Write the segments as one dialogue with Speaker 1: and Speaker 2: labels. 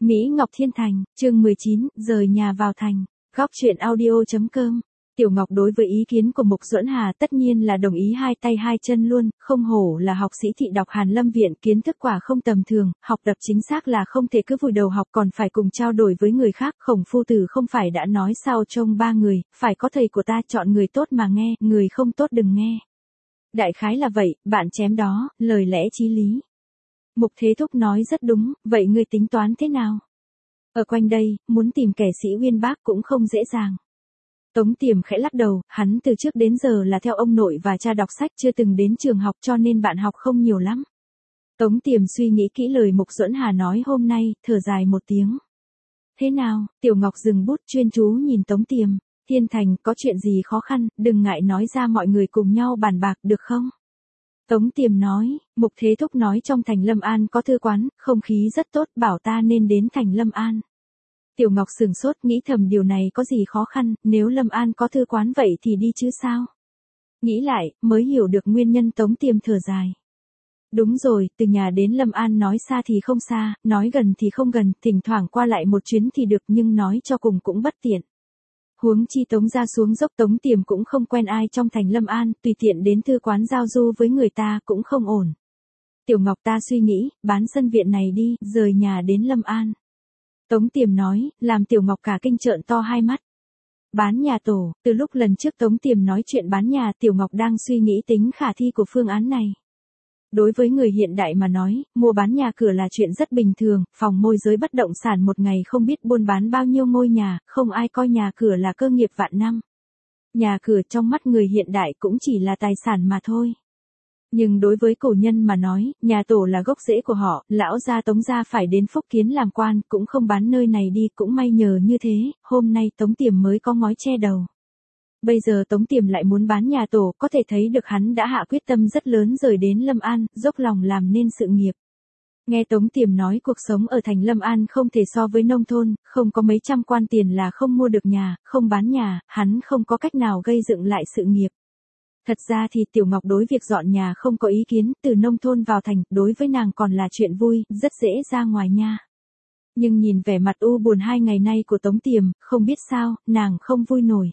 Speaker 1: Mỹ Ngọc Thiên Thành, chương 19, rời nhà vào thành. Góc truyện audio.com. Tiểu Ngọc đối với ý kiến của Mục Duẫn Hà tất nhiên là đồng ý hai tay hai chân luôn, không hổ là học sĩ thị đọc Hàn Lâm Viện, kiến thức quả không tầm thường, học tập chính xác là không thể cứ vùi đầu học còn phải cùng trao đổi với người khác. Khổng phu tử không phải đã nói sao trông ba người, phải có thầy của ta, chọn người tốt mà nghe, người không tốt đừng nghe. Đại khái là vậy, bạn chém đó, lời lẽ chí lý. Mục Thế Thúc nói rất đúng, vậy ngươi tính toán thế nào? Ở quanh đây, muốn tìm kẻ sĩ uyên bác cũng không dễ dàng. Tống Tiềm khẽ lắc đầu, hắn từ trước đến giờ là theo ông nội và cha đọc sách, chưa từng đến trường học cho nên bạn học không nhiều lắm. Tống Tiềm suy nghĩ kỹ lời Mục Duẫn Hà nói hôm nay, thở dài một tiếng. Thế nào? Tiểu Ngọc dừng bút chuyên chú nhìn Tống Tiềm. Thiên Thành, có chuyện gì khó khăn, đừng ngại nói ra, mọi người cùng nhau bàn bạc được không? Tống Tiềm nói, Mục Thế Thúc nói trong thành Lâm An có thư quán, không khí rất tốt, bảo ta nên đến thành Lâm An. Tiểu Ngọc sửng sốt, nghĩ thầm điều này có gì khó khăn, nếu Lâm An có thư quán vậy thì đi chứ sao? Nghĩ lại, mới hiểu được nguyên nhân. Tống Tiềm thở dài. Đúng rồi, từ nhà đến Lâm An nói xa thì không xa, nói gần thì không gần, thỉnh thoảng qua lại một chuyến thì được, nhưng nói cho cùng cũng bất tiện. Huống chi Tống ra xuống dốc, Tống Tiềm cũng không quen ai trong thành Lâm An, tùy tiện đến thư quán giao du với người ta cũng không ổn. Tiểu Ngọc, ta suy nghĩ, bán sân viện này đi, rời nhà đến Lâm An. Tống Tiềm nói, làm Tiểu Ngọc cả kinh trợn to hai mắt. Bán nhà tổ, từ lúc lần trước Tống Tiềm nói chuyện bán nhà, Tiểu Ngọc đang suy nghĩ tính khả thi của phương án này. Đối với người hiện đại mà nói, mua bán nhà cửa là chuyện rất bình thường, phòng môi giới bất động sản một ngày không biết buôn bán bao nhiêu ngôi nhà, không ai coi nhà cửa là cơ nghiệp vạn năm. Nhà cửa trong mắt người hiện đại cũng chỉ là tài sản mà thôi. Nhưng đối với cổ nhân mà nói, nhà tổ là gốc rễ của họ, lão gia Tống gia phải đến Phúc Kiến làm quan, cũng không bán nơi này đi, cũng may nhờ như thế, hôm nay Tống Tiềm mới có ngói che đầu. Bây giờ Tống Tiềm lại muốn bán nhà tổ, có thể thấy được hắn đã hạ quyết tâm rất lớn rời đến Lâm An, dốc lòng làm nên sự nghiệp. Nghe Tống Tiềm nói cuộc sống ở thành Lâm An không thể so với nông thôn, không có mấy trăm quan tiền là không mua được nhà, không bán nhà, hắn không có cách nào gây dựng lại sự nghiệp. Thật ra thì Tiểu Ngọc đối việc dọn nhà không có ý kiến, từ nông thôn vào thành, đối với nàng còn là chuyện vui, rất dễ ra ngoài nha. Nhưng nhìn vẻ mặt u buồn 2 ngày nay của Tống Tiềm, không biết sao, nàng không vui nổi.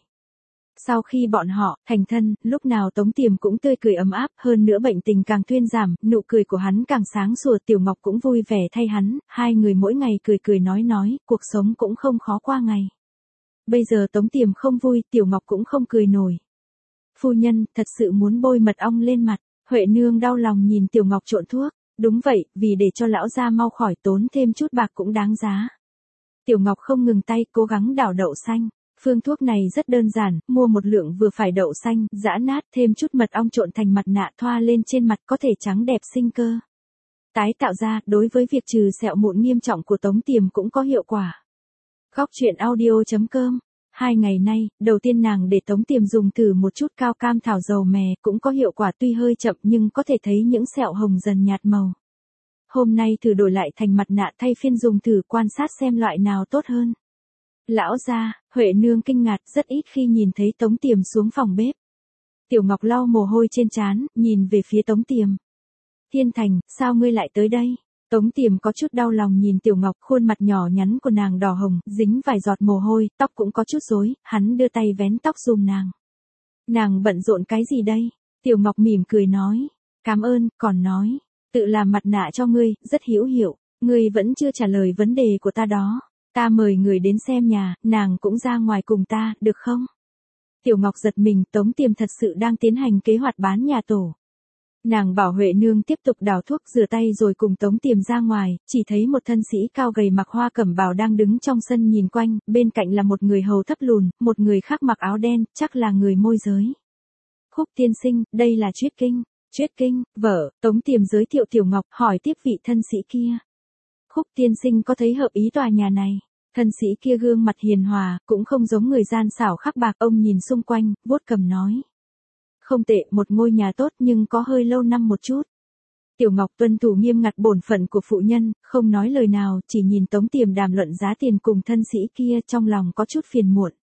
Speaker 1: Sau khi bọn họ thành thân, lúc nào Tống Tiềm cũng tươi cười ấm áp, hơn nữa bệnh tình càng thuyên giảm, nụ cười của hắn càng sáng sủa, Tiểu Ngọc cũng vui vẻ thay hắn, hai người mỗi ngày cười cười nói, cuộc sống cũng không khó qua ngày. Bây giờ Tống Tiềm không vui, Tiểu Ngọc cũng không cười nổi. Phu nhân, thật sự muốn bôi mật ong lên mặt. Huệ nương đau lòng nhìn Tiểu Ngọc trộn thuốc. Đúng vậy, vì để cho lão gia mau khỏi tốn thêm chút bạc cũng đáng giá. Tiểu Ngọc không ngừng tay, cố gắng đảo đậu xanh. Phương thuốc này rất đơn giản, mua một lượng vừa phải đậu xanh, giã nát, thêm chút mật ong trộn thành mặt nạ thoa lên trên mặt, có thể trắng đẹp sinh cơ. Tái tạo ra, đối với việc trừ sẹo mụn nghiêm trọng của Tống Tiềm cũng có hiệu quả. Góc truyện audio.com. 2 ngày nay, đầu tiên nàng để Tống Tiềm dùng thử một chút cao cam thảo dầu mè, cũng có hiệu quả, tuy hơi chậm nhưng có thể thấy những sẹo hồng dần nhạt màu. Hôm nay thử đổi lại thành mặt nạ, thay phiên dùng thử, quan sát xem loại nào tốt hơn. Lão gia, Huệ nương kinh ngạc, rất ít khi nhìn thấy Tống Tiềm xuống phòng bếp. Tiểu Ngọc lau mồ hôi trên trán, nhìn về phía Tống Tiềm. Thiên Thành, sao ngươi lại tới đây? Tống Tiềm có chút đau lòng nhìn Tiểu Ngọc, khuôn mặt nhỏ nhắn của nàng đỏ hồng, dính vài giọt mồ hôi, tóc cũng có chút rối, hắn đưa tay vén tóc giùm nàng. Nàng bận rộn cái gì đây? Tiểu Ngọc mỉm cười nói. Cảm ơn, còn nói. Tự làm mặt nạ cho ngươi, rất hữu hiệu. Ngươi vẫn chưa trả lời vấn đề của ta đó. Ta mời người đến xem nhà, nàng cũng ra ngoài cùng ta, được không? Tiểu Ngọc giật mình, Tống Tiềm thật sự đang tiến hành kế hoạch bán nhà tổ. Nàng bảo Huệ nương tiếp tục đảo thuốc, rửa tay rồi cùng Tống Tiềm ra ngoài, chỉ thấy một thân sĩ cao gầy mặc hoa cẩm bào đang đứng trong sân nhìn quanh, bên cạnh là một người hầu thấp lùn, một người khác mặc áo đen, chắc là người môi giới. Khúc tiên sinh, đây là Chuyết Kinh. Chuyết Kinh, vợ, Tống Tiềm giới thiệu Tiểu Ngọc, hỏi tiếp vị thân sĩ kia. Khúc tiên sinh có thấy hợp ý tòa nhà này? Thân sĩ kia gương mặt hiền hòa, cũng không giống người gian xảo khắc bạc, ông nhìn xung quanh, vuốt cằm nói. Không tệ, một ngôi nhà tốt nhưng có hơi lâu năm một chút. Tiểu Ngọc tuân thủ nghiêm ngặt bổn phận của phụ nhân, không nói lời nào, chỉ nhìn Tống Tiềm đàm luận giá tiền cùng thân sĩ kia, trong lòng có chút phiền muộn.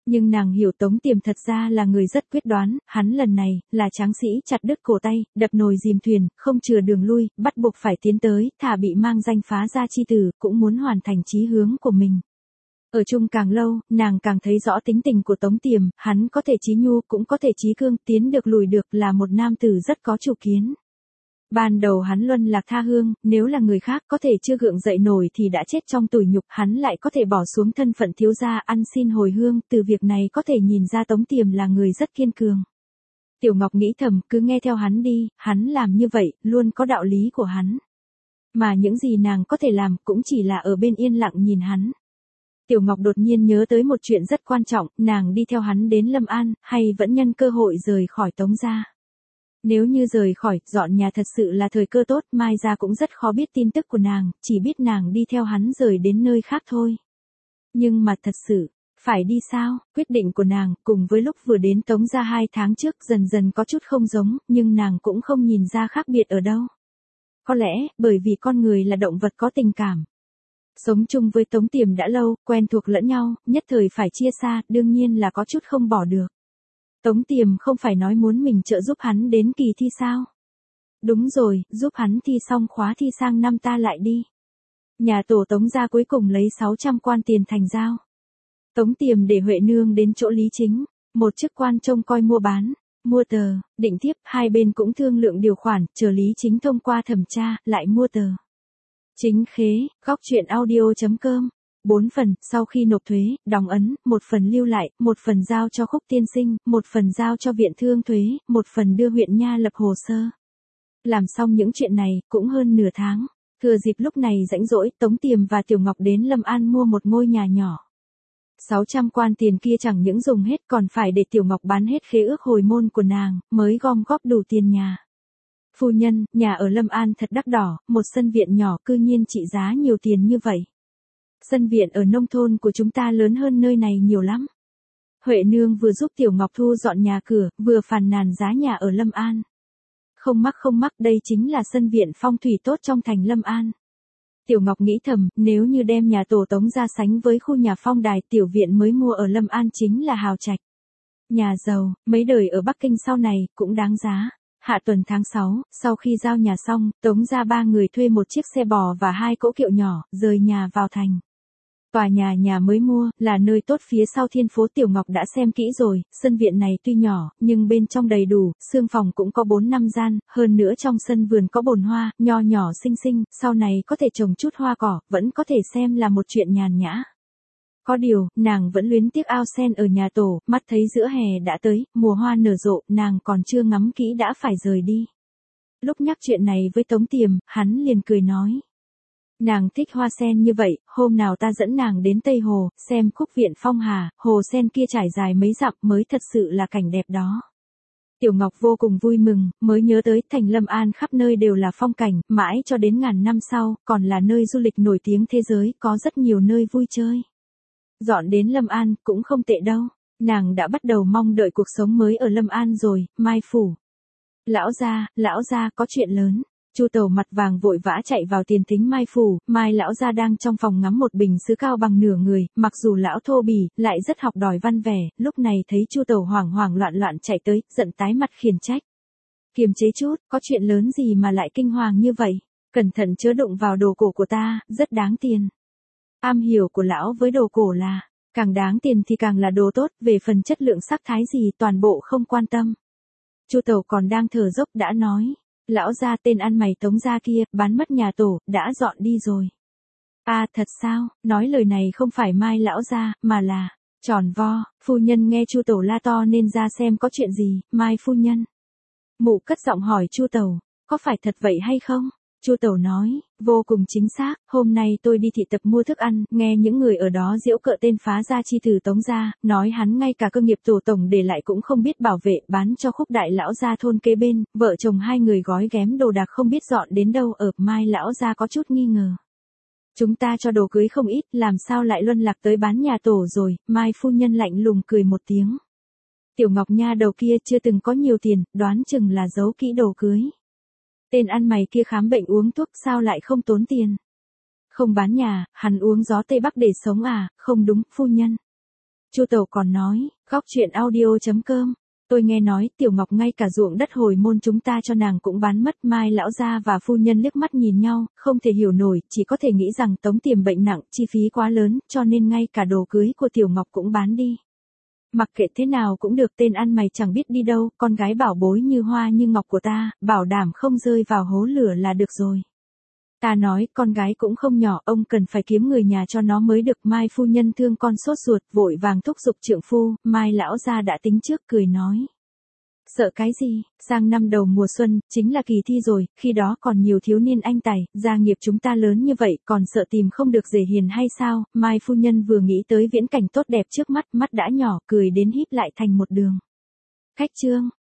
Speaker 1: Nhưng nàng hiểu Tống Tiềm thật ra là người rất quyết đoán, hắn lần này, là tráng sĩ chặt đứt cổ tay, đập nồi dìm thuyền, không chừa đường lui, bắt buộc phải tiến tới, thả bị mang danh phá gia chi tử, cũng muốn hoàn thành chí hướng của mình. Ở chung càng lâu, nàng càng thấy rõ tính tình của Tống Tiềm, hắn có thể chí nhu cũng có thể chí cương, tiến được lùi được, là một nam tử rất có chủ kiến. Ban đầu hắn luân lạc tha hương, nếu là người khác có thể chưa gượng dậy nổi thì đã chết trong tủi nhục, hắn lại có thể bỏ xuống thân phận thiếu gia ăn xin hồi hương, từ việc này có thể nhìn ra Tống Tiềm là người rất kiên cường. Tiểu Ngọc nghĩ thầm, cứ nghe theo hắn đi, hắn làm như vậy, luôn có đạo lý của hắn. Mà những gì nàng có thể làm cũng chỉ là ở bên yên lặng nhìn hắn. Tiểu Ngọc đột nhiên nhớ tới một chuyện rất quan trọng, nàng đi theo hắn đến Lâm An, hay vẫn nhân cơ hội rời khỏi Tống gia. Nếu như rời khỏi, dọn nhà thật sự là thời cơ tốt, Mai gia cũng rất khó biết tin tức của nàng, chỉ biết nàng đi theo hắn rời đến nơi khác thôi. Nhưng mà thật sự, phải đi sao? Quyết định của nàng, cùng với lúc vừa đến Tống gia 2 tháng trước dần dần có chút không giống, nhưng nàng cũng không nhìn ra khác biệt ở đâu. Có lẽ, bởi vì con người là động vật có tình cảm. Sống chung với Tống Tiềm đã lâu, quen thuộc lẫn nhau, nhất thời phải chia xa, đương nhiên là có chút không bỏ được. Tống Tiềm không phải nói muốn mình trợ giúp hắn đến kỳ thi sao? Đúng rồi, giúp hắn thi xong khóa thi sang năm ta lại đi. Nhà tổ Tống gia cuối cùng lấy 600 quan tiền thành giao. Tống Tiềm để Huệ Nương đến chỗ Lý Chính, một chức quan trông coi mua bán, mua tờ, định tiếp, hai bên cũng thương lượng điều khoản, chờ Lý Chính thông qua thẩm tra, lại mua tờ. Chính khế, góc truyện audio.com. 4 phần, sau khi nộp thuế, đóng ấn, 1 phần lưu lại, 1 phần giao cho Khúc Tiên Sinh, 1 phần giao cho Viện Thương thuế, 1 phần đưa huyện nha lập hồ sơ. Làm xong những chuyện này, cũng hơn nửa tháng. Thừa dịp lúc này rảnh rỗi, Tống Tiềm và Tiểu Ngọc đến Lâm An mua một ngôi nhà nhỏ. 600 quan tiền kia chẳng những dùng hết còn phải để Tiểu Ngọc bán hết khế ước hồi môn của nàng, mới gom góp đủ tiền nhà. Phu nhân, nhà ở Lâm An thật đắt đỏ, một sân viện nhỏ cư nhiên trị giá nhiều tiền như vậy. Sân viện ở nông thôn của chúng ta lớn hơn nơi này nhiều lắm. Huệ Nương vừa giúp Tiểu Ngọc thu dọn nhà cửa, vừa phàn nàn giá nhà ở Lâm An. Không mắc, đây chính là sân viện phong thủy tốt trong thành Lâm An. Tiểu Ngọc nghĩ thầm, nếu như đem nhà tổ Tống ra sánh với khu nhà phong đài tiểu viện mới mua ở Lâm An chính là hào trạch. Nhà giàu, mấy đời ở Bắc Kinh sau này, cũng đáng giá. Hạ tuần tháng 6, sau khi giao nhà xong, Tống ra 3 người thuê một chiếc xe bò và 2 cỗ kiệu nhỏ, rời nhà vào thành. Tòa nhà mới mua, là nơi tốt phía sau Thiên Phố. Tiểu Ngọc đã xem kỹ rồi, sân viện này tuy nhỏ, nhưng bên trong đầy đủ, xương phòng cũng có 4-5 gian, hơn nữa trong sân vườn có bồn hoa, nho nhỏ xinh xinh, sau này có thể trồng chút hoa cỏ, vẫn có thể xem là một chuyện nhàn nhã. Có điều, nàng vẫn luyến tiếc ao sen ở nhà tổ, mắt thấy giữa hè đã tới, mùa hoa nở rộ, nàng còn chưa ngắm kỹ đã phải rời đi. Lúc nhắc chuyện này với Tống Tiềm, hắn liền cười nói. Nàng thích hoa sen như vậy, hôm nào ta dẫn nàng đến Tây Hồ, xem khúc viện phong hà, hồ sen kia trải dài mấy dặm mới thật sự là cảnh đẹp đó. Tiểu Ngọc vô cùng vui mừng, mới nhớ tới thành Lâm An khắp nơi đều là phong cảnh, mãi cho đến ngàn năm sau, còn là nơi du lịch nổi tiếng thế giới, có rất nhiều nơi vui chơi. Dọn đến Lâm An, cũng không tệ đâu, nàng đã bắt đầu mong đợi cuộc sống mới ở Lâm An rồi, Mai Phủ. Lão gia, có chuyện lớn. Chu Tẩu mặt vàng vội vã chạy vào tiền thính Mai Phủ, Mai lão gia đang trong phòng ngắm một bình sứ cao bằng nửa người, mặc dù lão thô bỉ, lại rất học đòi văn vẻ, lúc này thấy Chu Tẩu hoảng loạn chạy tới, giận tái mặt khiển trách. Kiềm chế chút, có chuyện lớn gì mà lại kinh hoàng như vậy, cẩn thận chớ đụng vào đồ cổ của ta, rất đáng tiền. Am hiểu của lão với đồ cổ là, càng đáng tiền thì càng là đồ tốt, về phần chất lượng sắc thái gì toàn bộ không quan tâm. Chu Tẩu còn đang thở dốc đã nói. Lão gia tên ăn mày Tống gia kia, bán mất nhà tổ, đã dọn đi rồi. À thật sao, nói lời này không phải Mai lão gia, mà là, tròn vo, phu nhân nghe Chu Tẩu la to nên ra xem có chuyện gì, Mai phu nhân. Mụ cất giọng hỏi Chu Tẩu, có phải thật vậy hay không? Chu Tẩu nói, vô cùng chính xác, hôm nay tôi đi thị tập mua thức ăn, nghe những người ở đó giễu cợt tên phá gia chi tử Tống gia, nói hắn ngay cả cơ nghiệp tổ tổng để lại cũng không biết bảo vệ, bán cho Khúc đại lão gia thôn kế bên, vợ chồng hai người gói ghém đồ đạc không biết dọn đến đâu ở. Mai lão gia có chút nghi ngờ. Chúng ta cho đồ cưới không ít, làm sao lại luân lạc tới bán nhà tổ rồi? Mai phu nhân lạnh lùng cười một tiếng. Tiểu Ngọc nha đầu kia chưa từng có nhiều tiền, đoán chừng là giấu kỹ đồ cưới. Tên ăn mày kia khám bệnh uống thuốc sao lại không tốn tiền? Không bán nhà, hắn uống gió Tây Bắc để sống à? Không đúng, phu nhân. Chu Tẩu còn nói, góc chuyện audio.com. Tôi nghe nói Tiểu Ngọc ngay cả ruộng đất hồi môn chúng ta cho nàng cũng bán mất. Mai lão gia và phu nhân liếc mắt nhìn nhau, không thể hiểu nổi, chỉ có thể nghĩ rằng Tống Tiềm bệnh nặng, chi phí quá lớn, cho nên ngay cả đồ cưới của Tiểu Ngọc cũng bán đi. Mặc kệ thế nào cũng được, tên ăn mày chẳng biết đi đâu, con gái bảo bối như hoa như ngọc của ta, bảo đảm không rơi vào hố lửa là được rồi. Ta nói, con gái cũng không nhỏ, ông cần phải kiếm người nhà cho nó mới được. Mai phu nhân thương con sốt ruột, vội vàng thúc giục trượng phu. Mai lão gia đã tính trước, cười nói. Sợ cái gì, sang năm đầu mùa xuân, chính là kỳ thi rồi, khi đó còn nhiều thiếu niên anh tài, gia nghiệp chúng ta lớn như vậy, còn sợ tìm không được rể hiền hay sao? Mai phu nhân vừa nghĩ tới viễn cảnh tốt đẹp trước mắt, mắt đã nhỏ, cười đến híp lại thành một đường. Khách trương.